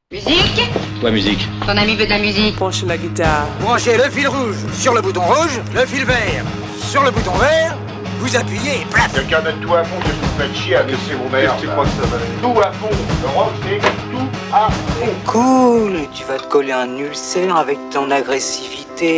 Musique? Ouais, musique. Ton ami veut de la musique. Branche la guitare. Branchez le fil rouge sur le bouton rouge, le fil vert sur le bouton vert, vous appuyez et plaf. Quelqu'un donne tout à fond, je vous fais chier à laisser vos mères. Tu crois que ça va aller? Tout à fond. Le rock, c'est tout à fond. Cool, tu vas te coller un ulcère avec ton agressivité.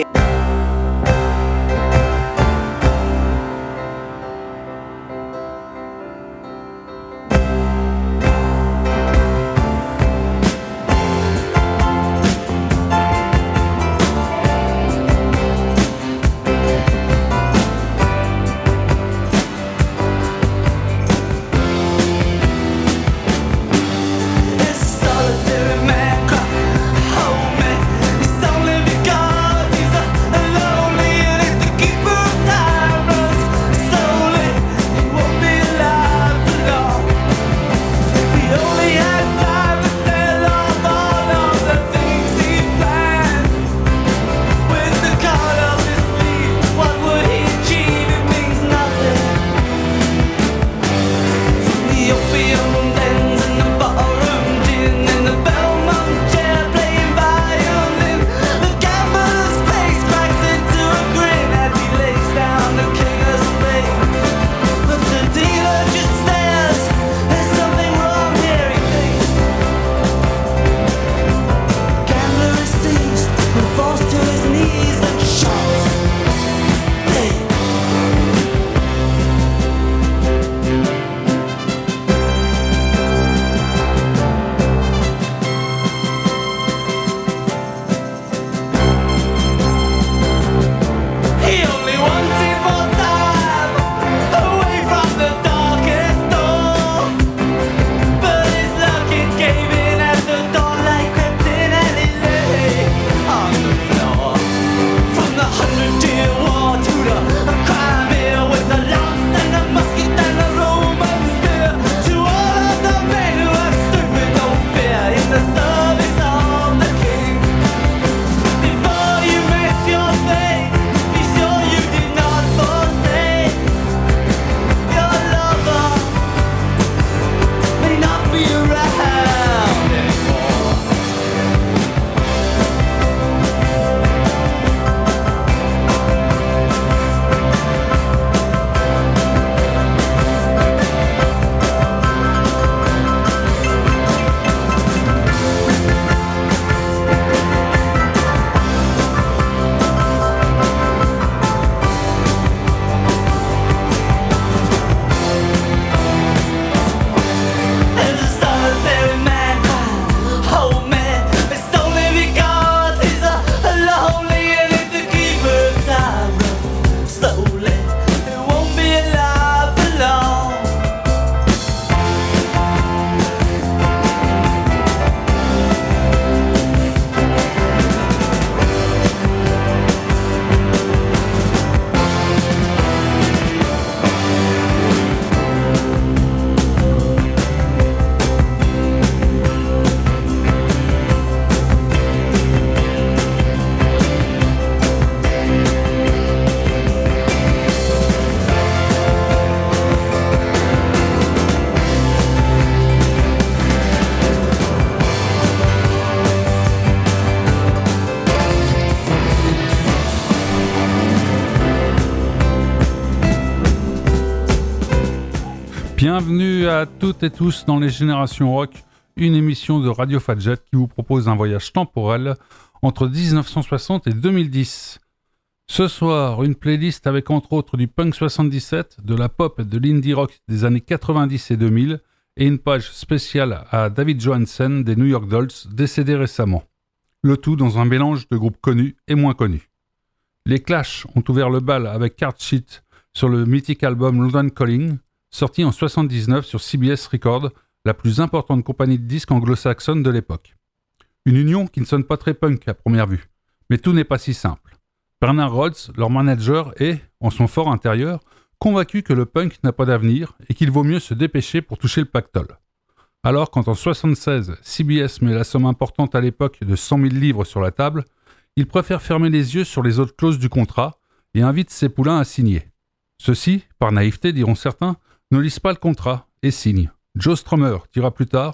Bienvenue à toutes et tous dans les Générations Rock, une émission de Radio Fadjet qui vous propose un voyage temporel entre 1960 et 2010. Ce soir, une playlist avec entre autres du punk 77, de la pop et de l'indie rock des années 90 et 2000 et une page spéciale à David Johansen des New York Dolls, décédé récemment. Le tout dans un mélange de groupes connus et moins connus. Les Clash ont ouvert le bal avec Card Sheet sur le mythique album London Calling, sorti en 79 sur CBS Records, la plus importante compagnie de disques anglo-saxonne de l'époque. Une union qui ne sonne pas très punk à première vue, mais tout n'est pas si simple. Bernard Rhodes, leur manager, est, en son fort intérieur, convaincu que le punk n'a pas d'avenir et qu'il vaut mieux se dépêcher pour toucher le pactole. Alors quand en 76, CBS met la somme importante à l'époque de 100 000 livres sur la table, il préfère fermer les yeux sur les autres clauses du contrat et invite ses poulains à signer. Ceux-ci, par naïveté diront certains, ne lisent pas le contrat et signent. Joe Strummer dira plus tard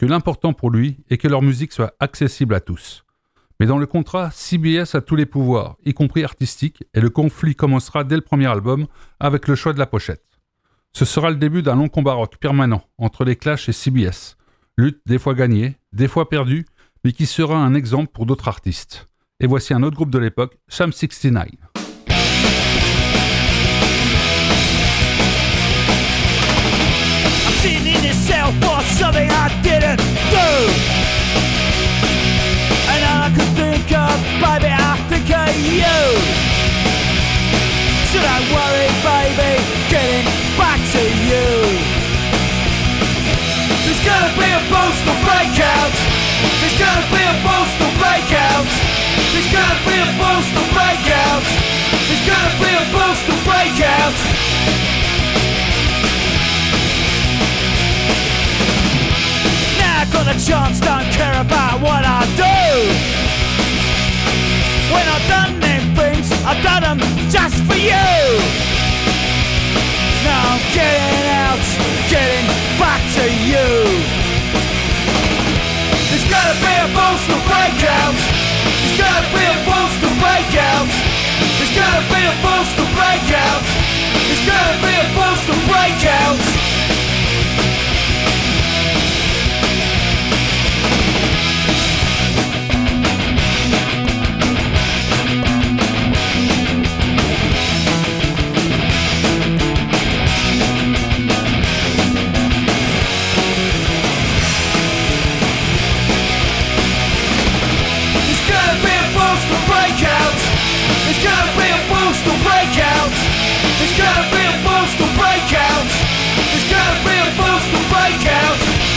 que l'important pour lui est que leur musique soit accessible à tous. Mais dans le contrat, CBS a tous les pouvoirs, y compris artistiques, et le conflit commencera dès le premier album avec le choix de la pochette. Ce sera le début d'un long combat rock permanent entre les Clash et CBS. Lutte des fois gagnée, des fois perdue, mais qui sera un exemple pour d'autres artistes. Et voici un autre groupe de l'époque, Sham 69. I'm sitting in this cell for something I didn't do, and all I could think of, baby, I think of you. So don't worry, baby, getting back to you. There's gonna be a postal breakout. There's gonna be a postal breakout. There's gonna be a postal breakout. There's gonna be a postal breakout. Now I got a chance, don't care about what I do. When I've done them things, I've done them just for you. Now I'm getting out, getting back to you. There's gonna be a postal breakout. There's gonna be a postal breakout. There's gonna be a postal breakout. There's gonna be a postal breakout. There's gonna be a postal breakout. There's gonna be a postal breakout. There's gonna be a postal breakout.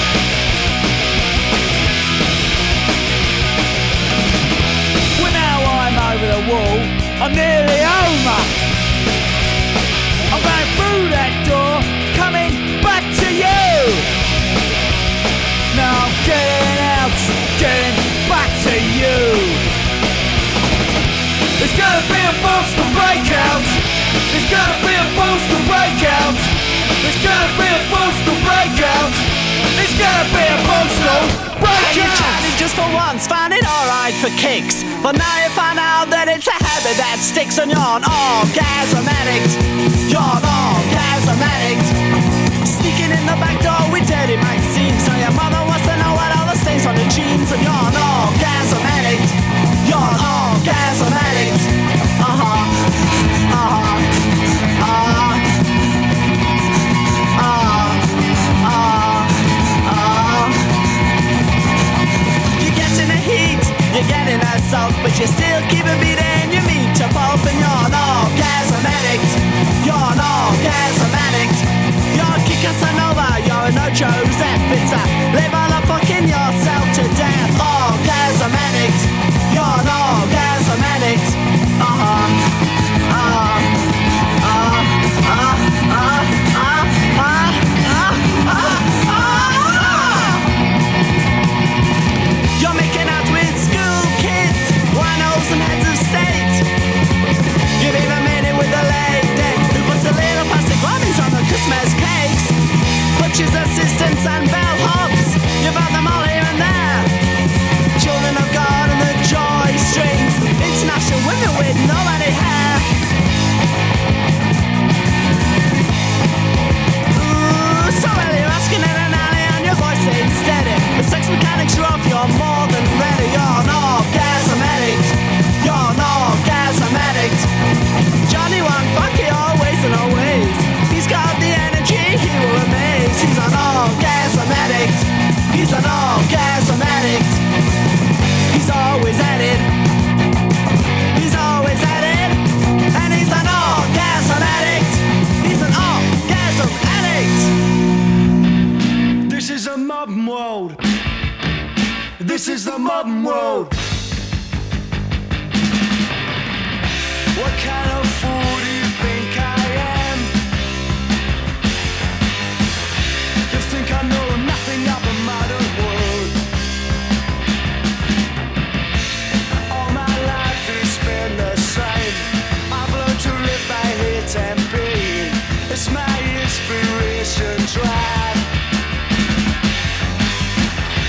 Well, now I'm over the wall. I'm nearly over. I'm going through that door, coming back to you. Now I'm getting out, getting back to you. There's gonna be a postal breakout. There's gonna be a postal breakout. There's gonna be a postal breakout. There's gonna be a postal breakout. You chatted just for once, found it alright for kicks, but now you find out that it's a habit that sticks, and you're an orgasm addict. You're an orgasm addict. Sneaking in the back door with dirty magazines, so your mother wants to know what all the stains on the jeans, and you're an orgasm addict. You're an orgasm addict. You get in the heat, you're getting assault, but you still keep a beat and you meet your pulp, and you're an orgasm addict. You're an orgasm addict. You're a Casanova, you're a no Joseph. It's a live on a fucking yourself to death. Orgasm addict. You're an orgasm addict. You're making out with school kids, winos and heads of state. You've even made it with a lady who puts the little plastic bobbins on the Christmas cakes. Butchers, assistants and bellhops, you've had them all here and there. Children of God and the joy strings, international women with nobody hair. Ooh, so well you're asking in an alley and your voice ain't steady. The sex mechanics are off, you're more than ready. You're an orgasm addict. You're an orgasm addict. Johnny won't fuck you always and always. He's got the energy, he will amaze. He's an orgasm addict. He's an orgasm addict. He's always at it. He's always at it. And he's an orgasm addict. He's an orgasm addict. This is a modern world. This is the modern world. What kind of fool do you think I am? You think I know nothing of the modern world? All my life has been the same. I've learned to live by hate and pain. It's my inspiration drive.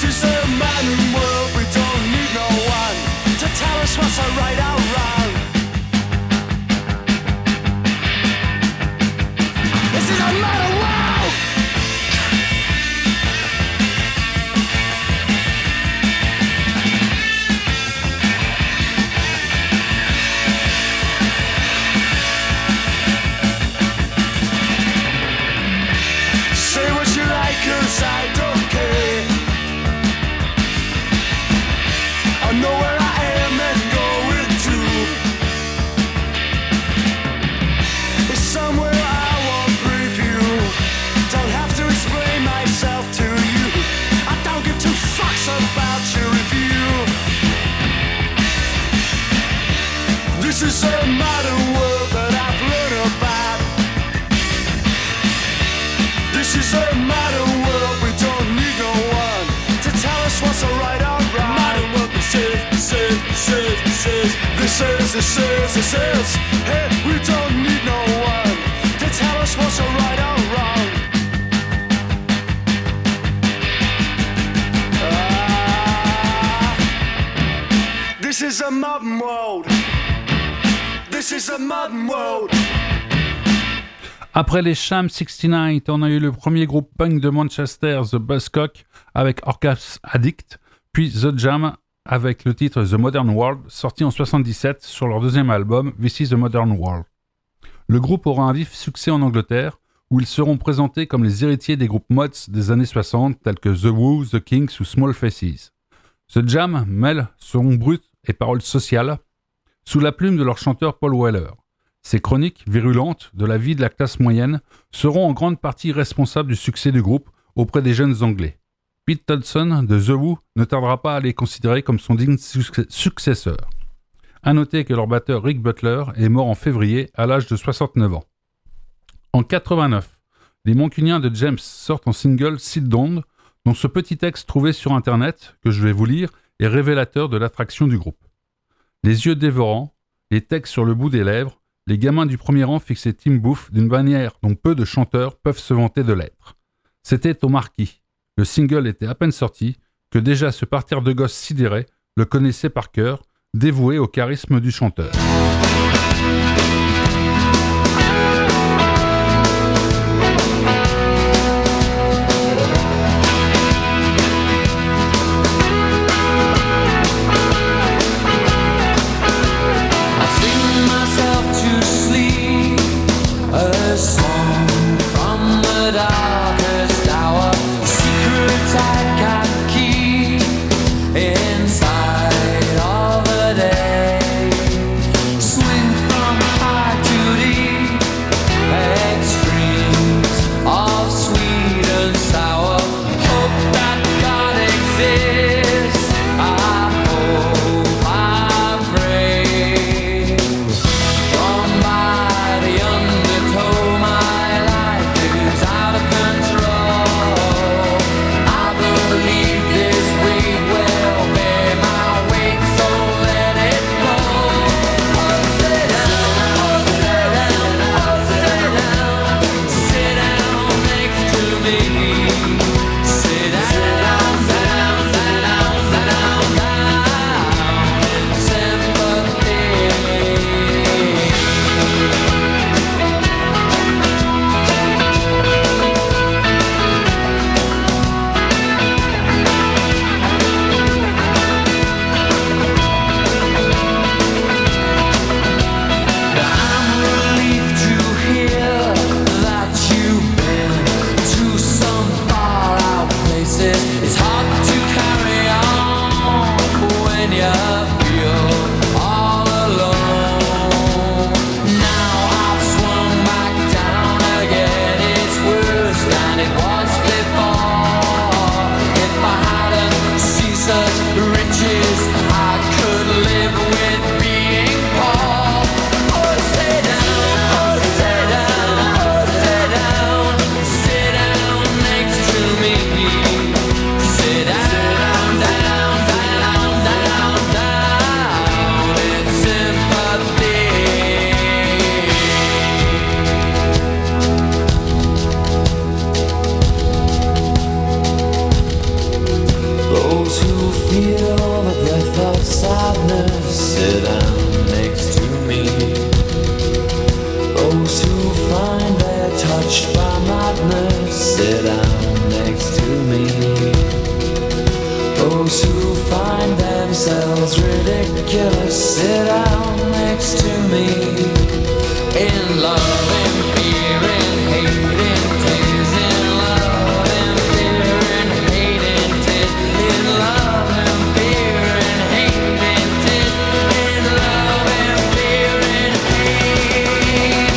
This is a modern world, we don't need no one to tell us what's right or wrong. This is a modern world. Say what you like, 'cause I don't care. I know where I am and going to. It's somewhere I won't preview. Don't have to explain myself to you. I don't give two fucks about your review. This is a modern world that I've learned about. This is a modern world, we don't need no one to tell us what's right or wrong. Modern world, this is. Hey, we don't need no one to tell us what's right or wrong. This is a modern world. This is a modern world. Après les Sham 69, on a eu le premier groupe punk de Manchester, The Buzzcock, avec Orcas Addict, puis The Jam, avec le titre The Modern World, sorti en 77 sur leur deuxième album, This is the Modern World. Le groupe aura un vif succès en Angleterre, où ils seront présentés comme les héritiers des groupes mods des années 60, tels que The Who, The Kinks ou Small Faces. The Jam mêle son brut et paroles sociales, sous la plume de leur chanteur Paul Weller. Ces chroniques virulentes de la vie de la classe moyenne seront en grande partie responsables du succès du groupe auprès des jeunes Anglais. Pete Townshend de The Who ne tardera pas à les considérer comme son digne successeur. À noter que leur batteur Rick Butler est mort en février à l'âge de 69 ans. En 89, les Mancuniens de James sortent en single Sit Down, dont ce petit texte trouvé sur internet, que je vais vous lire, est révélateur de l'attraction du groupe. Les yeux dévorants, les textes sur le bout des lèvres, les gamins du premier rang fixaient Tim Booth d'une manière dont peu de chanteurs peuvent se vanter de l'être. C'était au marquis. Le single était à peine sorti, que déjà ce parterre de gosses sidérés le connaissait par cœur, dévoué au charisme du chanteur. Inside of a day, swing from high those who find themselves ridiculous sit down next to me. In love, in fear, in hate, in tears. In love, in fear, in hate, in tears. In love, in fear, in hate, in tears. In love, in fear, in hate.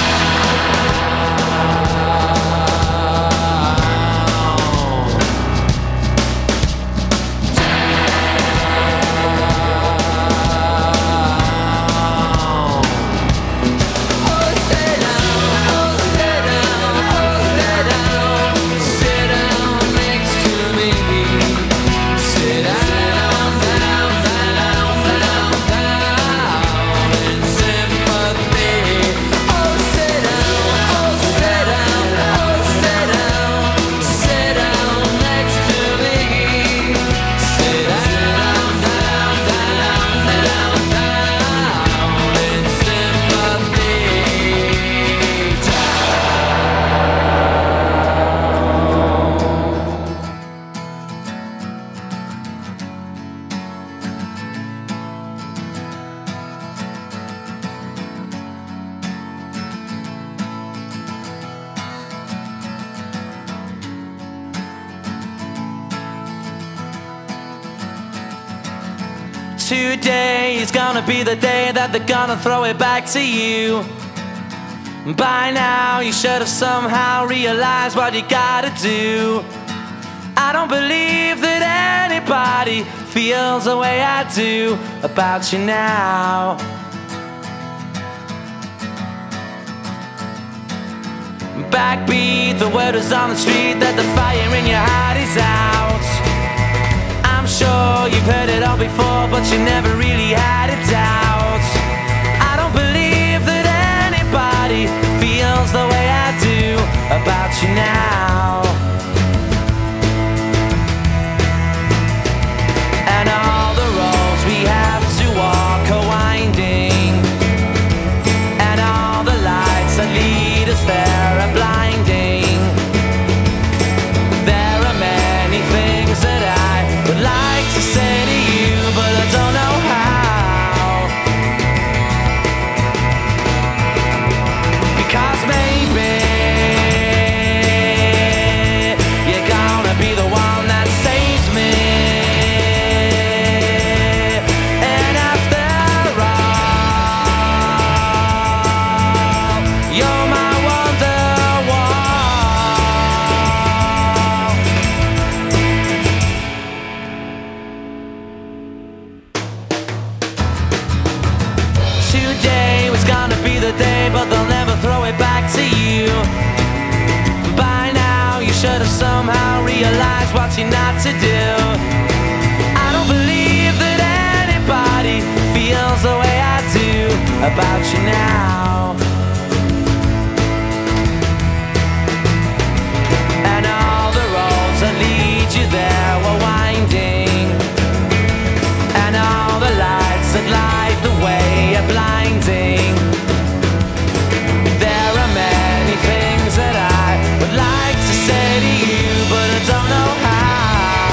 Today is gonna be the day that they're gonna throw it back to you. By now you should have somehow realized what you gotta do. I don't believe that anybody feels the way I do about you now. Backbeat, the word is on the street that the fire in your heart is out. I'm sure you've heard it all before, but you never really had a doubt. I don't believe that anybody feels the way I do about you now. And all the roads we have to walk are winding, and all the lights that lead us there are blinding. There are many things that I would like to say to you, but I don't know how. Because maybe you're gonna be the one that saves me. And after all, you're my wonderwall. Today was gonna be the day, but they'll never throw it back to you. By now you should have somehow realized what you're not to do. I don't believe that anybody feels the way I do about you now. And all the roads that lead you there were winding, and all the lights that light the way are blinding. There are many things that I would like to say to you, but I don't know how.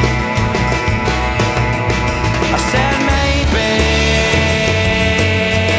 I said maybe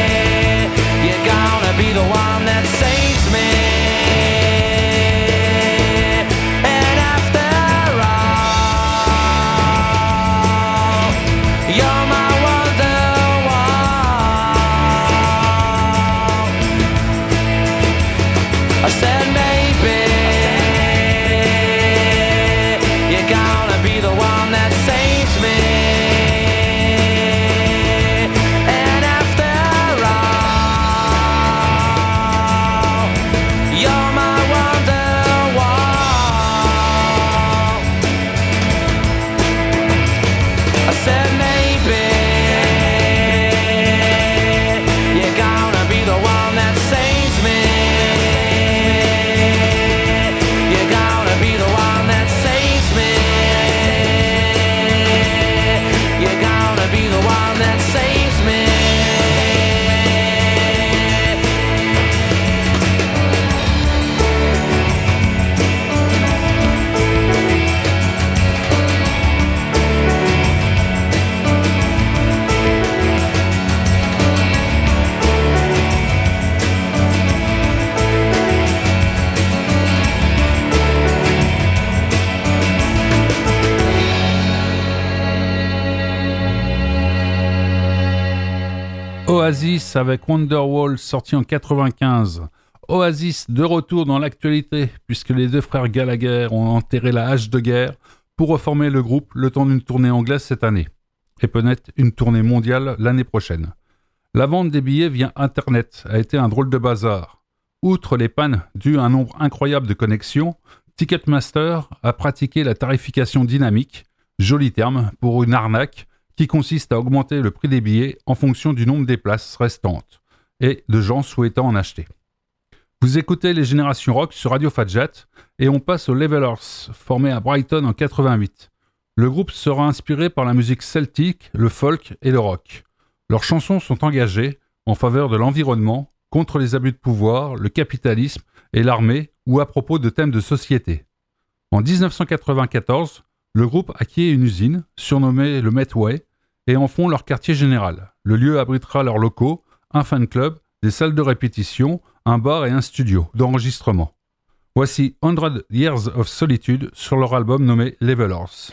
Oasis avec Wonderwall sorti en 95. Oasis de retour dans l'actualité puisque les deux frères Gallagher ont enterré la hache de guerre pour reformer le groupe le temps d'une tournée anglaise cette année. Et peut-être une tournée mondiale l'année prochaine. La vente des billets via Internet a été un drôle de bazar. Outre les pannes dues à un nombre incroyable de connexions, Ticketmaster a pratiqué la tarification dynamique, joli terme, pour une arnaque qui consiste à augmenter le prix des billets en fonction du nombre des places restantes et de gens souhaitant en acheter. Vous écoutez les Générations Rock sur Radio Fadjet et on passe aux Levelers, formés à Brighton en 88. Le groupe sera inspiré par la musique celtique, le folk et le rock. Leurs chansons sont engagées en faveur de l'environnement, contre les abus de pouvoir, le capitalisme et l'armée ou à propos de thèmes de société. En 1994, le groupe acquiert une usine, surnommée le Medway, et en font leur quartier général. Le lieu abritera leurs locaux, un fan club, des salles de répétition, un bar et un studio d'enregistrement. Voici 100 Years of Solitude sur leur album nommé Levelers.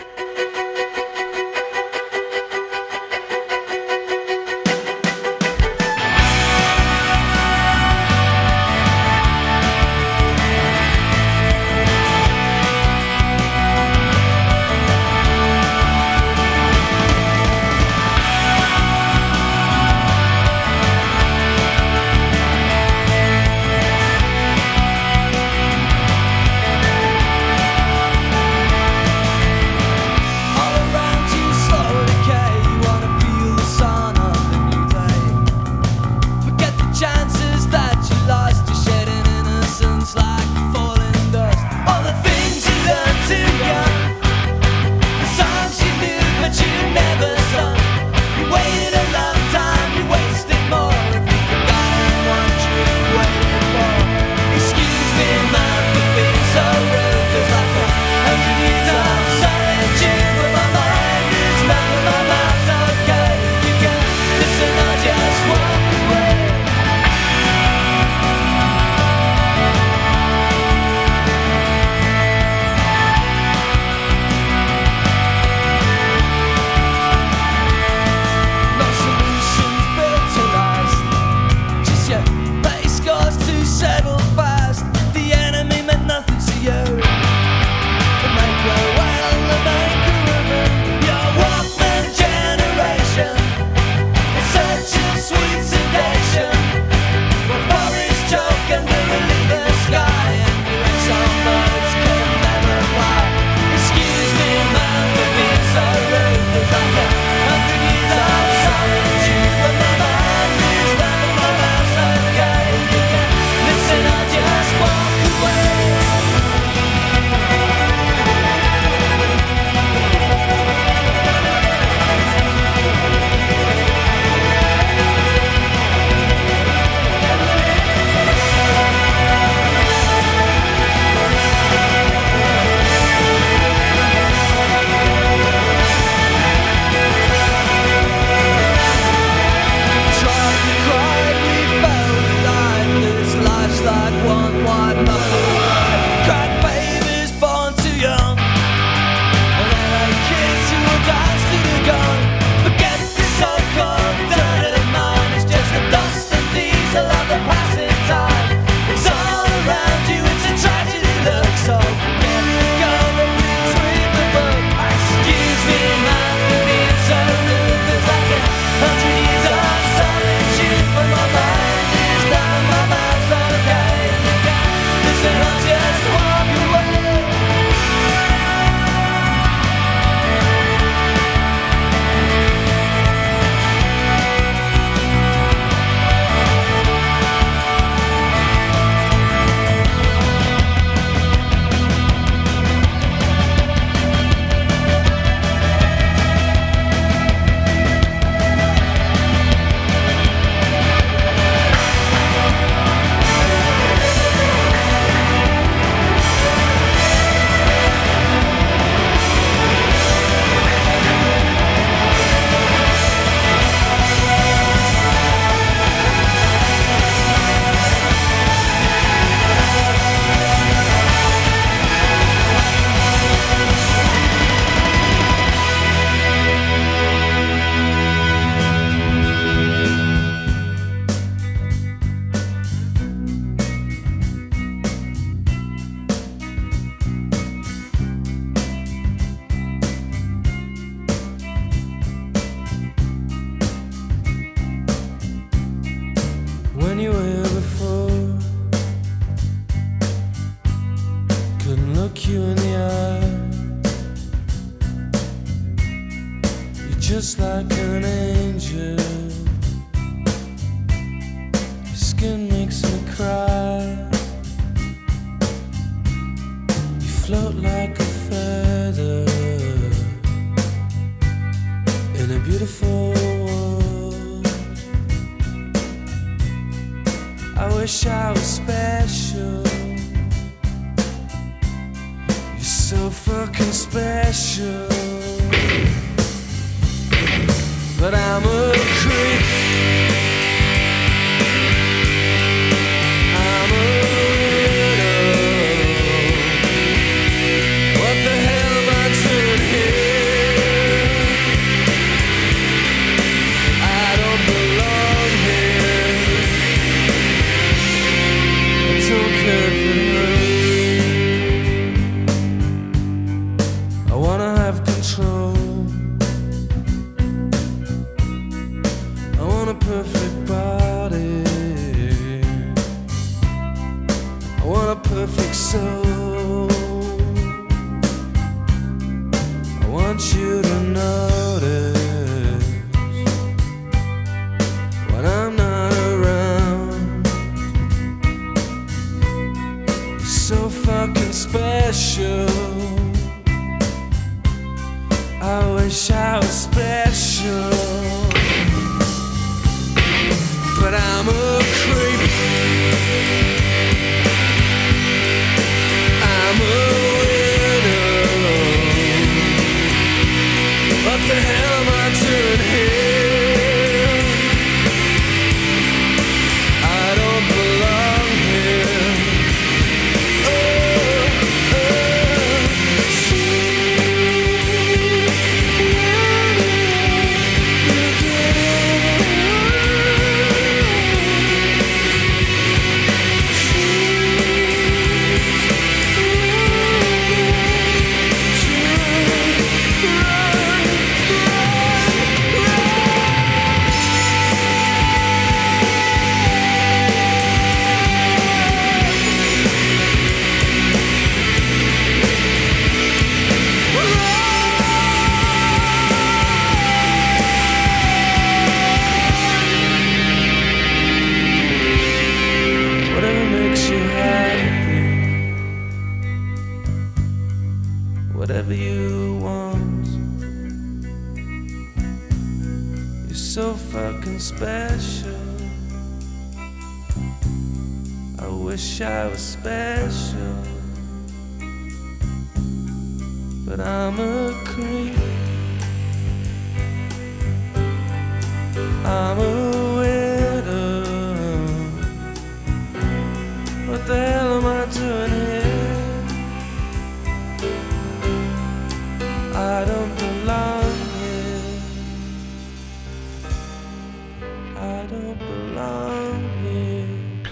just like an angel. Your skin makes me cry. You float like a feather in a beautiful world. I wish I was special. You're so fucking special. But I'm a creep. I'm a widow. What the hell am I doing here? I don't belong here. I don't care if it hurts. I wanna have control. I want a perfect body. I want a perfect soul. I want you to notice when I'm not around. You're so fucking special. I wish I was special. But I'm a creep. I'm a widow. What the hell am I doing here? I don't belong here. Whatever makes you happy, whatever you want. You're so fucking special. I wish I was special. But I'm a creep. I'm a widow. What the hell am I doing here? I don't belong here. I don't belong here.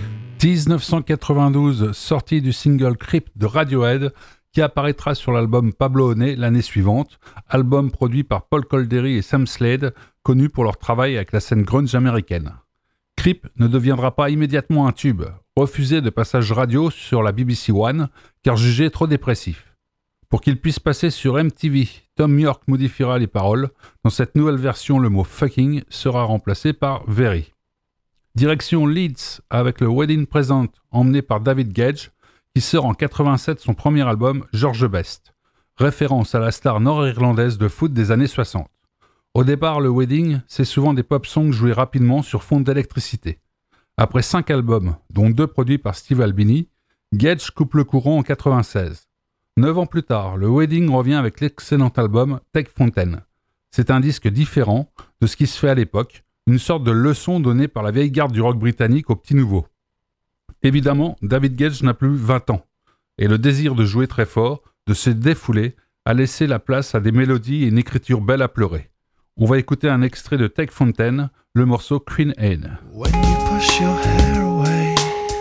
1992, sortie du single Creep de Radiohead, qui apparaîtra sur l'album Pablo Honey l'année suivante, album produit par Paul Coldery et Sam Slade, connus pour leur travail avec la scène grunge américaine. Creep ne deviendra pas immédiatement un tube, refusé de passage radio sur la BBC One, car jugé trop dépressif. Pour qu'il puisse passer sur MTV, Tom York modifiera les paroles. Dans cette nouvelle version, le mot « fucking » sera remplacé par « very ». Direction Leeds avec le Wedding Present emmené par David Gedge, qui sort en 87 son premier album George Best, référence à la star nord-irlandaise de foot des années 60. Au départ, le Wedding, c'est souvent des pop songs joués rapidement sur fond d'électricité. Après 5 albums, dont 2 produits par Steve Albini, Gedge coupe le courant en 96. 9 ans plus tard, le Wedding revient avec l'excellent album Take Fontaine. C'est un disque différent de ce qui se fait à l'époque, une sorte de leçon donnée par la vieille garde du rock britannique aux petits nouveaux. Évidemment, David Gedge n'a plus 20 ans, et le désir de jouer très fort, de se défouler, a laissé la place à des mélodies et une écriture belle à pleurer. On va écouter un extrait de Take Fontaine, le morceau Queen Anne. When you push your hair away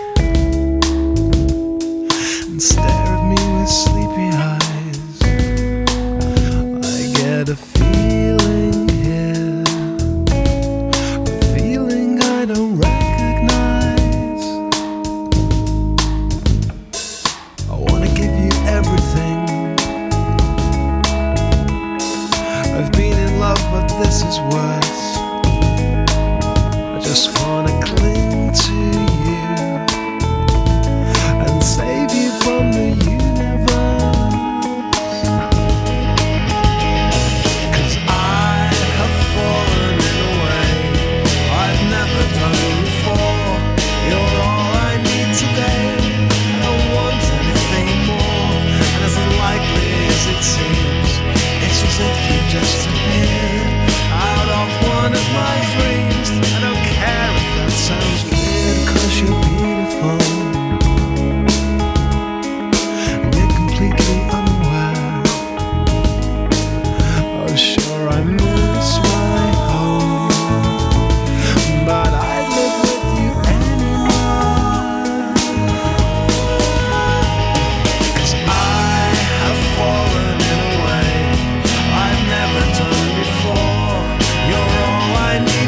and stare at me with sleepy eyes, I get a feeling here, a feeling I don't recognize. I wanna give you everything. I've been in love but this is worse. I just wanna cling to you and save you from the universe. 'Cause I have fallen in a way I've never done before. You're all I need today. I don't want anything more. And as unlikely as it seems, it's as if you just appeared out of one of my dreams. I don't care if that sounds weird, 'cause you're beautiful and you're completely unaware. Oh sure, I miss my home, but I'd live with you anywhere. 'Cause I have fallen in a way I've never done before. You're all I need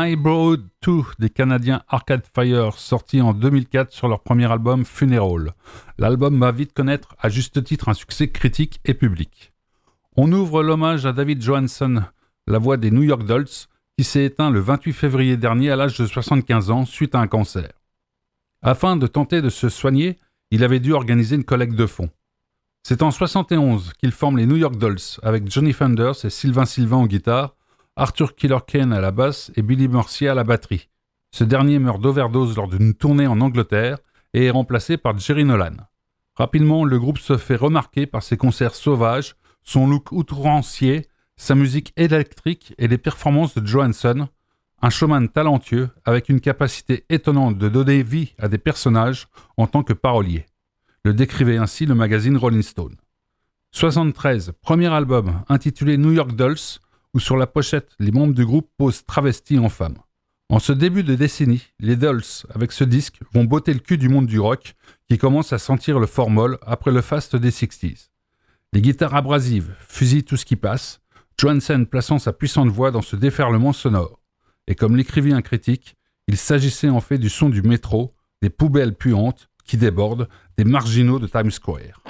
Neighborhood 2 des Canadiens Arcade Fire, sorti en 2004 sur leur premier album Funeral. L'album va vite connaître à juste titre un succès critique et public. On ouvre l'hommage à David Johansen, la voix des New York Dolls, qui s'est éteint le 28 février dernier à l'âge de 75 ans suite à un cancer. Afin de tenter de se soigner, il avait dû organiser une collecte de fonds. C'est en 71 qu'il forme les New York Dolls avec Johnny Thunders et Sylvain Sylvain aux guitares, Arthur Killer Kane à la basse et Billy Mercier à la batterie. Ce dernier meurt d'overdose lors d'une tournée en Angleterre et est remplacé par Jerry Nolan. Rapidement, le groupe se fait remarquer par ses concerts sauvages, son look outrancier, sa musique électrique et les performances de Johansen, un showman talentueux avec une capacité étonnante de donner vie à des personnages en tant que parolier. Le décrivait ainsi le magazine Rolling Stone. 73, premier album intitulé New York Dolls, où sur la pochette, les membres du groupe posent travestis en femmes. En ce début de décennie, les Dolls, avec ce disque, vont botter le cul du monde du rock, qui commence à sentir le formol après le faste des 60s. Les guitares abrasives fusillent tout ce qui passe, Johansen plaçant sa puissante voix dans ce déferlement sonore. Et comme l'écrivit un critique, il s'agissait en fait du son du métro, des poubelles puantes qui débordent, des marginaux de Times Square.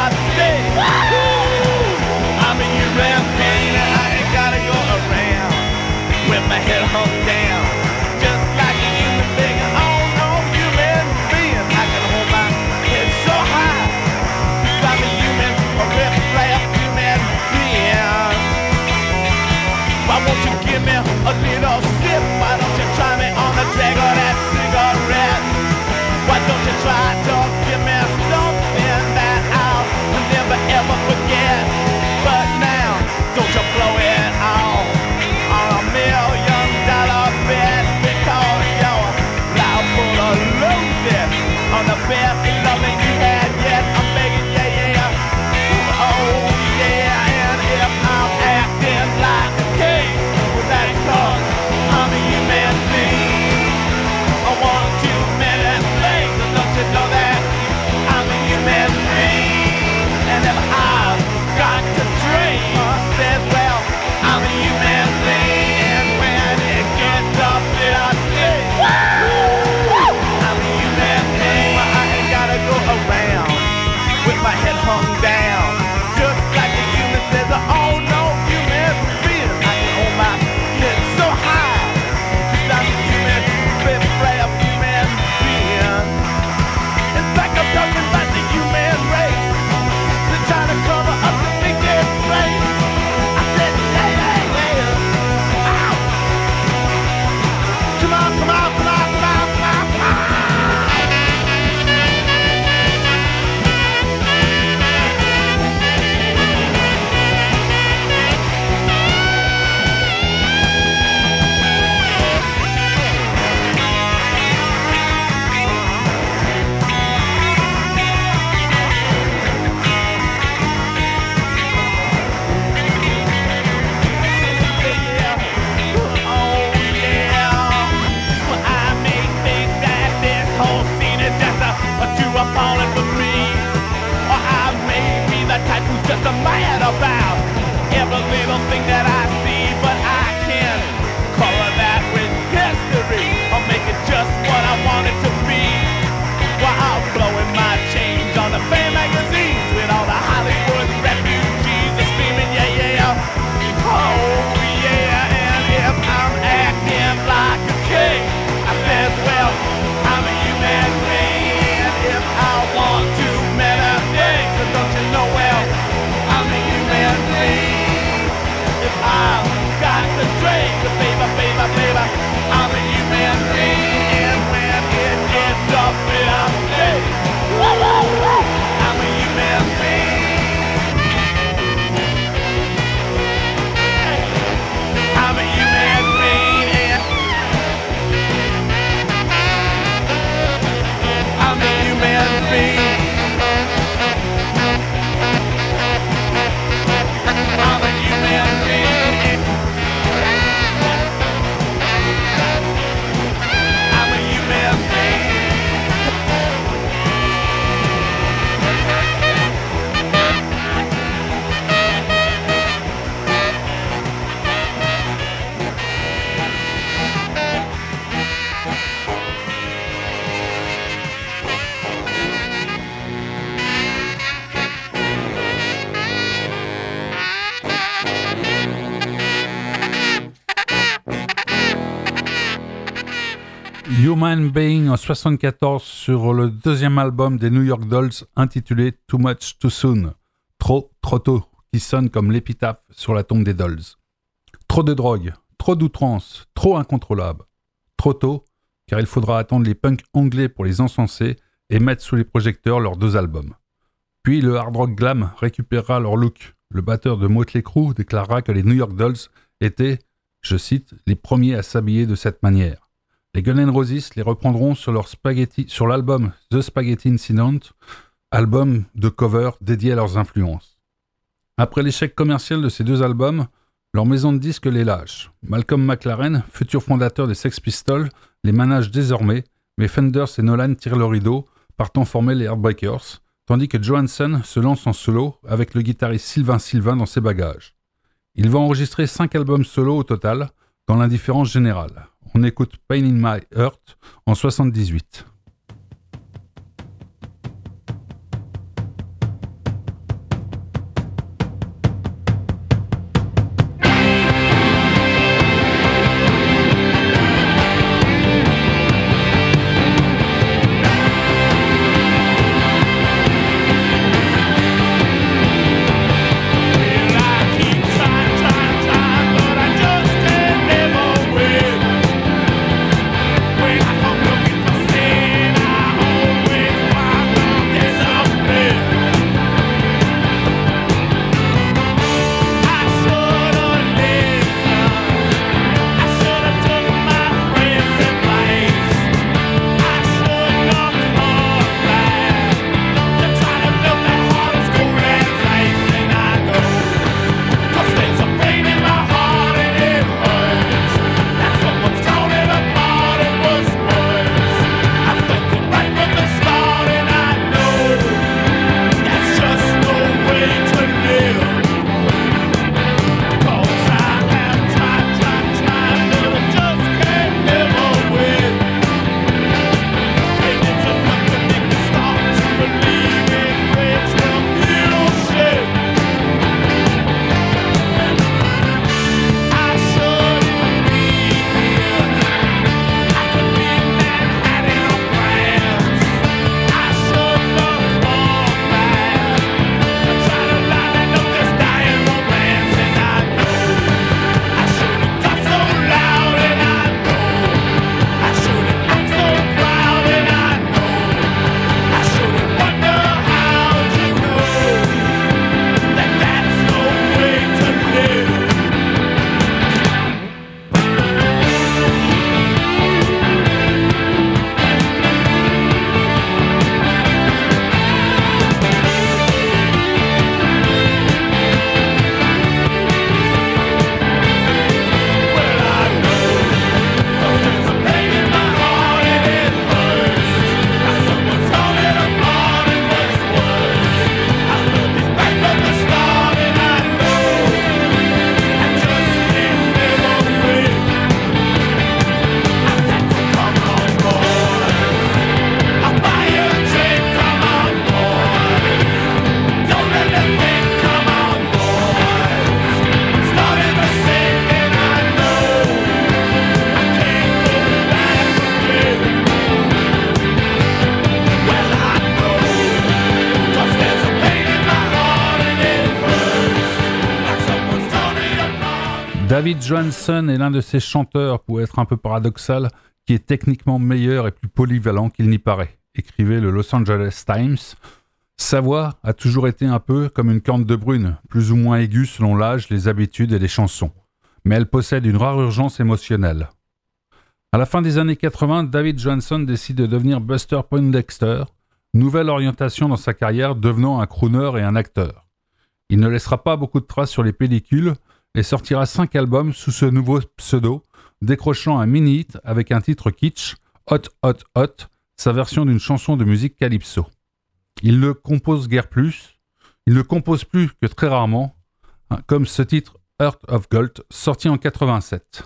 I stay. I'm a human being and I ain't gotta go around with my head hung down, just like a human being. Oh no, human being, I can hold my head so high. I'm a human, a real player, human being. Why won't you give me a little sip? Why don't you try me on the drag of that cigarette? Why don't you try to give me something that I'll never ever forget? But now, don't you blow it all on $1 million bet, because you're liable to lose it on the best loving you had yet. I'm begging, yeah, yeah, oh yeah. And if I'm acting like a king, well, that's 'cause I'm a human being. I want too many things, and don't you know that I'm a human being? And if I've got to dream, says, well, I'm a human being. And when it gets up, then I say, I'm a human being. Well, I ain't gotta go around with my head hung down, just like a human says, oh no, human being. I can hold my head so high, 'cause I'm a human, big brave human being. In fact, I'm talking about the human race. They're trying to cover up the big disgrace. I said, yeah, yeah, yeah. Ow. Come on, come on, come on, come on, come on, come on. Just a mad about every little thing that I see, but I can color that with history or make it just what I want it to be. While I'm blowing my change on the fan magazines with all the Hollywood refugees are screaming, yeah, yeah, oh yeah. And if I'm acting like a king, I says, well, I'm a human being. And if I want too many things, then don't you know, well, I'm a human being. If I've got to drink, baby, I'm a human being. And when it gets up, then I'm sick. I'm a human being. I'm a human being. I'm a human being. I'm a human being. I'm a human being. Human Being en 74 sur le deuxième album des New York Dolls intitulé Too Much Too Soon, trop tôt, qui sonne comme l'épitaphe sur la tombe des Dolls. Trop de drogue, trop d'outrance, trop incontrôlable. Trop tôt, car il faudra attendre les punks anglais pour les encenser et mettre sous les projecteurs leurs 2 albums. Puis le hard rock glam récupérera leur look. Le batteur de Motley Crue déclarera que les New York Dolls étaient, je cite, les premiers à s'habiller de cette manière. Les Guns N' Roses les reprendront sur l'album The Spaghetti Incident, album de cover dédié à leurs influences. Après l'échec commercial de ces 2 albums, leur maison de disques les lâche. Malcolm McLaren, futur fondateur des Sex Pistols, les manage désormais, mais Fenders et Nolan tirent le rideau, partant former les Heartbreakers, tandis que Johansson se lance en solo avec le guitariste Sylvain dans ses bagages. Il va enregistrer 5 albums solo au total, dans l'indifférence générale. On écoute Pain in My Heart en 78. David Johansen est l'un de ces chanteurs, pour être un peu paradoxal, qui est techniquement meilleur et plus polyvalent qu'il n'y paraît, écrivait le Los Angeles Times. Sa voix a toujours été un peu comme une corne de brune, plus ou moins aiguë selon l'âge, les habitudes et les chansons. Mais elle possède une rare urgence émotionnelle. À la fin des années 80, David Johansen décide de devenir Buster Poindexter, nouvelle orientation dans sa carrière, devenant un crooner et un acteur. Il ne laissera pas beaucoup de traces sur les pellicules et sortira 5 albums sous ce nouveau pseudo, décrochant un mini-hit avec un titre kitsch, Hot Hot Hot, sa version d'une chanson de musique calypso. Il ne compose plus que très rarement, comme ce titre Heart of Gold, sorti en 87.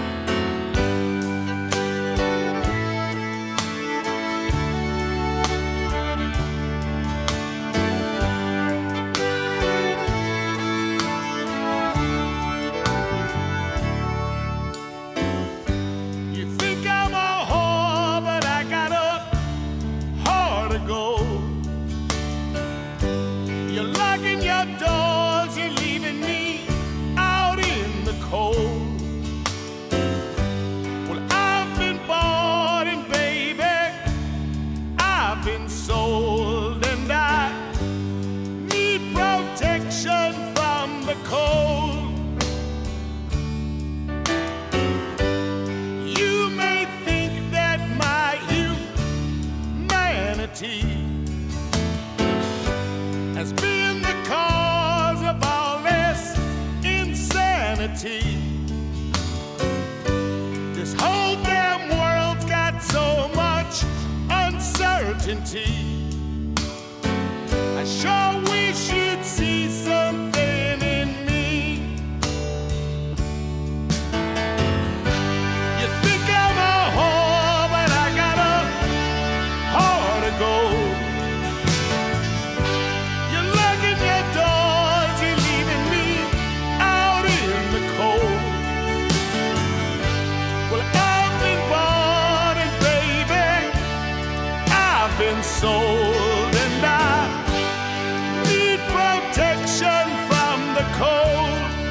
Has been the cause of all this insanity. This whole damn world's got so much uncertainty. I sure wish you'd see something in me. You think I'm a whore, but I got a heart of gold. Sold and I need protection from the cold.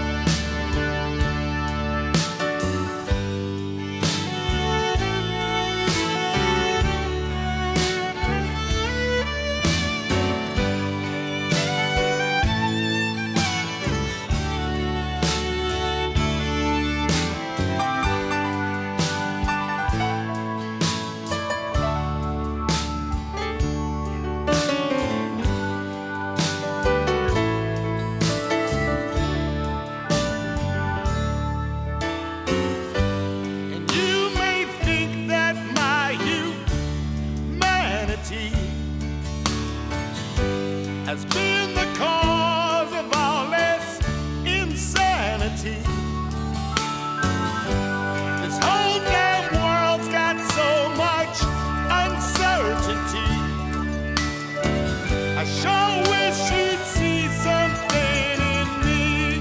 Has been the cause of all this insanity. This whole damn world's got so much uncertainty. I sure wish you'd see something in me.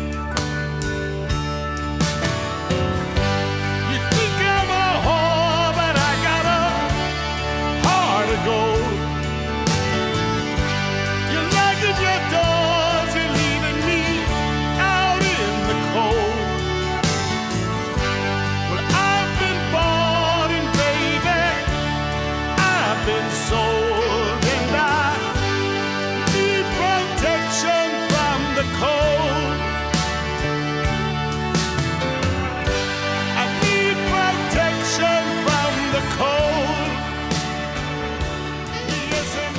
You think I'm a whore, but I got a heart of gold. Your doors, you're leaving me out in the cold. Well, I've been bought and baby, I've been sold, and I need protection from the cold. I need protection from the cold. Yes, and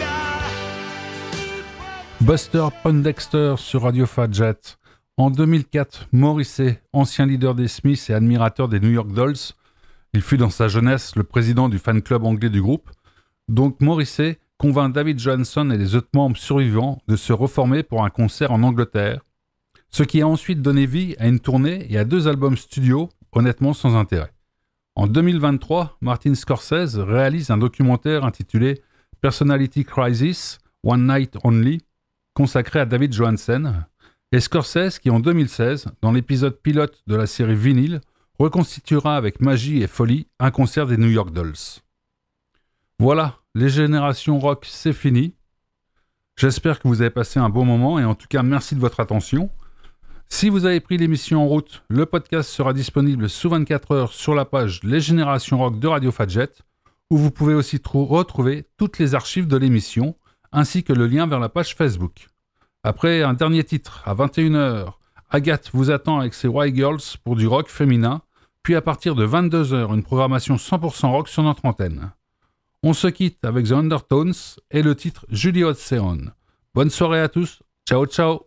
Buster Poindexter sur Radio Fadjet. En 2004, Morrissey, ancien leader des Smiths et admirateur des New York Dolls, il fut dans sa jeunesse le président du fan club anglais du groupe. Donc Morrissey convainc David Johansen et les autres membres survivants de se reformer pour un concert en Angleterre, ce qui a ensuite donné vie à une tournée et à 2 albums studio, honnêtement sans intérêt. En 2023, Martin Scorsese réalise un documentaire intitulé Personality Crisis, One Night Only, consacré à David Johansen, et Scorsese qui en 2016, dans l'épisode pilote de la série Vinyl, reconstituera avec magie et folie un concert des New York Dolls. Voilà, les générations rock, c'est fini. J'espère que vous avez passé un bon moment et en tout cas merci de votre attention. Si vous avez pris l'émission en route, le podcast sera disponible sous 24 heures sur la page Les Générations Rock de Radio Fadjet, où vous pouvez aussi retrouver toutes les archives de l'émission, ainsi que le lien vers la page Facebook. Après un dernier titre, à 21h, Agathe vous attend avec ses White Girls pour du rock féminin, puis à partir de 22h, une programmation 100% rock sur notre antenne. On se quitte avec The Undertones et le titre Julie Ocean. Bonne soirée à tous, ciao ciao.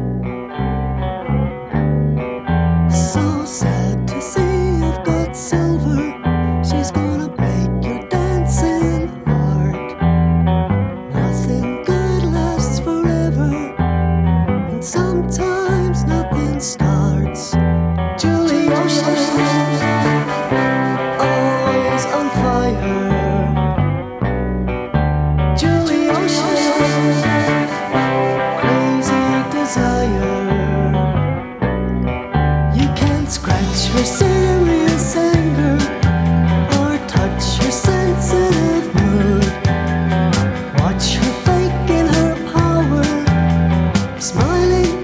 So sad to see you've got silver. She's gonna break your dancing heart. Nothing good lasts forever, and sometimes nothing starts. Julie Ocean, always on fire. Julie Ocean, crazy desire. Scratch her serious anger or touch her sensitive mood. Watch her faking her power, smiling